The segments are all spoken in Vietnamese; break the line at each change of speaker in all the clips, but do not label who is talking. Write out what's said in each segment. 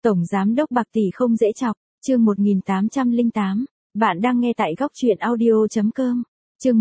Tổng giám đốc Bạc Tỷ không dễ chọc, chương 1808. Bạn đang nghe tại góc truyện audio.com. Chương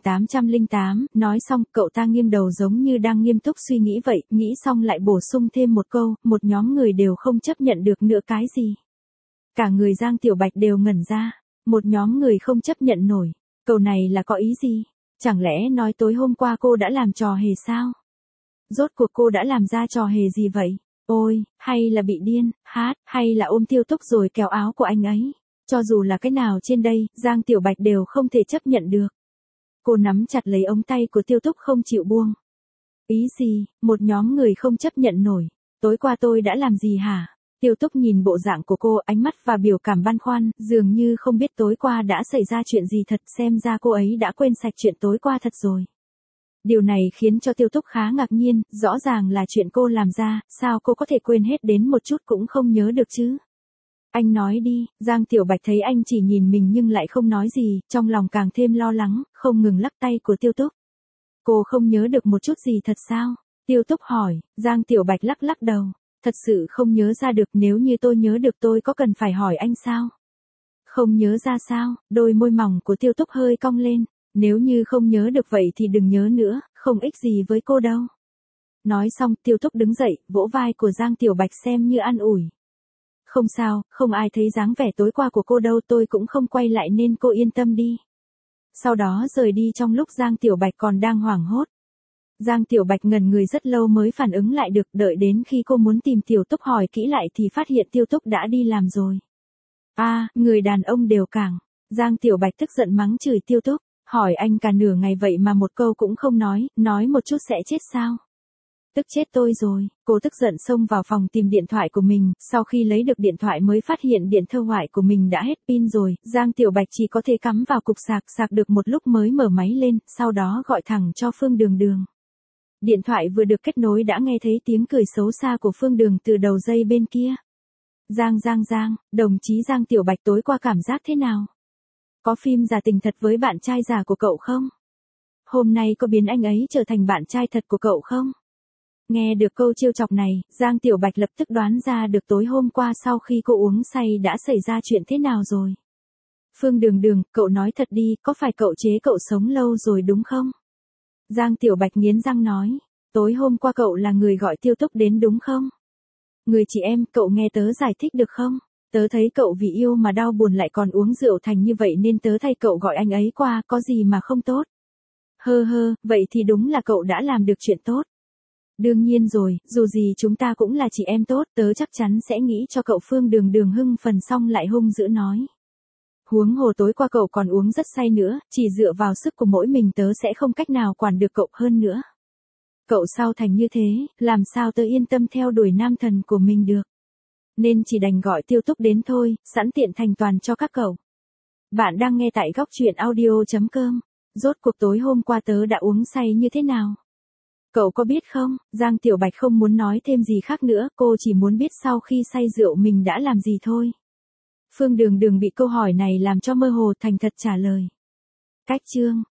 1808, nói xong, cậu ta nghiêng đầu giống như đang nghiêm túc suy nghĩ vậy, nghĩ xong lại bổ sung thêm một câu, một nhóm người đều không chấp nhận được nữa cái gì. Cả người Giang Tiểu Bạch đều ngẩn ra, một nhóm người không chấp nhận nổi, câu này là có ý gì? Chẳng lẽ nói tối hôm qua cô đã làm trò hề sao? Rốt cuộc cô đã làm ra trò hề gì vậy? Ôi, hay là bị điên, hay là ôm Tiêu Túc rồi kéo áo của anh ấy? Cho dù là cái nào trên đây, Giang Tiểu Bạch đều không thể chấp nhận được. Cô nắm chặt lấy ống tay của Tiêu Túc không chịu buông. Ý gì, một nhóm người không chấp nhận nổi. Tối qua tôi đã làm gì hả? Tiêu Túc nhìn bộ dạng của cô, ánh mắt và biểu cảm băn khoăn, dường như không biết tối qua đã xảy ra chuyện gì thật, xem ra cô ấy đã quên sạch chuyện tối qua thật rồi. Điều này khiến cho Tiêu Túc khá ngạc nhiên, rõ ràng là chuyện cô làm ra, sao cô có thể quên hết đến một chút cũng không nhớ được chứ? Anh nói đi, Giang Tiểu Bạch thấy anh chỉ nhìn mình nhưng lại không nói gì, trong lòng càng thêm lo lắng, không ngừng lắc tay của Tiêu Túc. Cô không nhớ được một chút gì thật sao? Tiêu Túc hỏi, Giang Tiểu Bạch lắc lắc đầu, thật sự không nhớ ra được, nếu như tôi nhớ được tôi có cần phải hỏi anh sao? Không nhớ ra sao? Đôi môi mỏng của Tiêu Túc hơi cong lên, nếu như không nhớ được vậy thì đừng nhớ nữa, không ích gì với cô đâu. Nói xong, Tiêu Túc đứng dậy, vỗ vai của Giang Tiểu Bạch xem như an ủi. Không sao, không ai thấy dáng vẻ tối qua của cô đâu, tôi cũng không quay lại nên cô yên tâm đi. Sau đó rời đi trong lúc Giang Tiểu Bạch còn đang hoảng hốt. Giang Tiểu Bạch ngẩn người rất lâu mới phản ứng lại được, đợi đến khi cô muốn tìm Tiểu Túc hỏi kỹ lại thì phát hiện Tiêu Túc đã đi làm rồi. Người đàn ông đều cảng. Giang Tiểu Bạch tức giận mắng chửi Tiêu Túc, hỏi anh cả nửa ngày vậy mà một câu cũng không nói một chút sẽ chết sao? Tức chết tôi rồi, cô tức giận xông vào phòng tìm điện thoại của mình, sau khi lấy được điện thoại mới phát hiện điện thoại ngoại của mình đã hết pin rồi, Giang Tiểu Bạch chỉ có thể cắm vào cục sạc được một lúc mới mở máy lên, sau đó gọi thẳng cho Phương Đường Đường. Điện thoại vừa được kết nối đã nghe thấy tiếng cười xấu xa của Phương Đường từ đầu dây bên kia. Giang, đồng chí Giang Tiểu Bạch tối qua cảm giác thế nào? Có phim giả tình thật với bạn trai già của cậu không? Hôm nay có biến anh ấy trở thành bạn trai thật của cậu không? Nghe được câu trêu chọc này, Giang Tiểu Bạch lập tức đoán ra được tối hôm qua sau khi cô uống say đã xảy ra chuyện thế nào rồi. Phương Đường, cậu nói thật đi, có phải cậu chế cậu sống lâu rồi đúng không? Giang Tiểu Bạch nghiến răng nói, tối hôm qua cậu là người gọi Tiêu Túc đến đúng không? Người chị em, cậu nghe tớ giải thích được không? Tớ thấy cậu vì yêu mà đau buồn lại còn uống rượu thành như vậy nên tớ thay cậu gọi anh ấy qua, có gì mà không tốt? Vậy thì đúng là cậu đã làm được chuyện tốt. Đương nhiên rồi, dù gì chúng ta cũng là chị em tốt, tớ chắc chắn sẽ nghĩ cho cậu. Phương Đường hưng phần xong lại hung dữ nói. Huống hồ tối qua cậu còn uống rất say nữa, chỉ dựa vào sức của mỗi mình tớ sẽ không cách nào quản được cậu hơn nữa. Cậu sao thành như thế, làm sao tớ yên tâm theo đuổi nam thần của mình được. Nên chỉ đành gọi Tiêu Túc đến thôi, sẵn tiện thành toàn cho các cậu. Bạn đang nghe tại góc truyện audio.com. Rốt cuộc tối hôm qua tớ đã uống say như thế nào? Cậu có biết không? Giang Tiểu Bạch không muốn nói thêm gì khác nữa, cô chỉ muốn biết sau khi say rượu mình đã làm gì thôi. Phương Đường bị câu hỏi này làm cho mơ hồ, thành thật trả lời. Cách chương,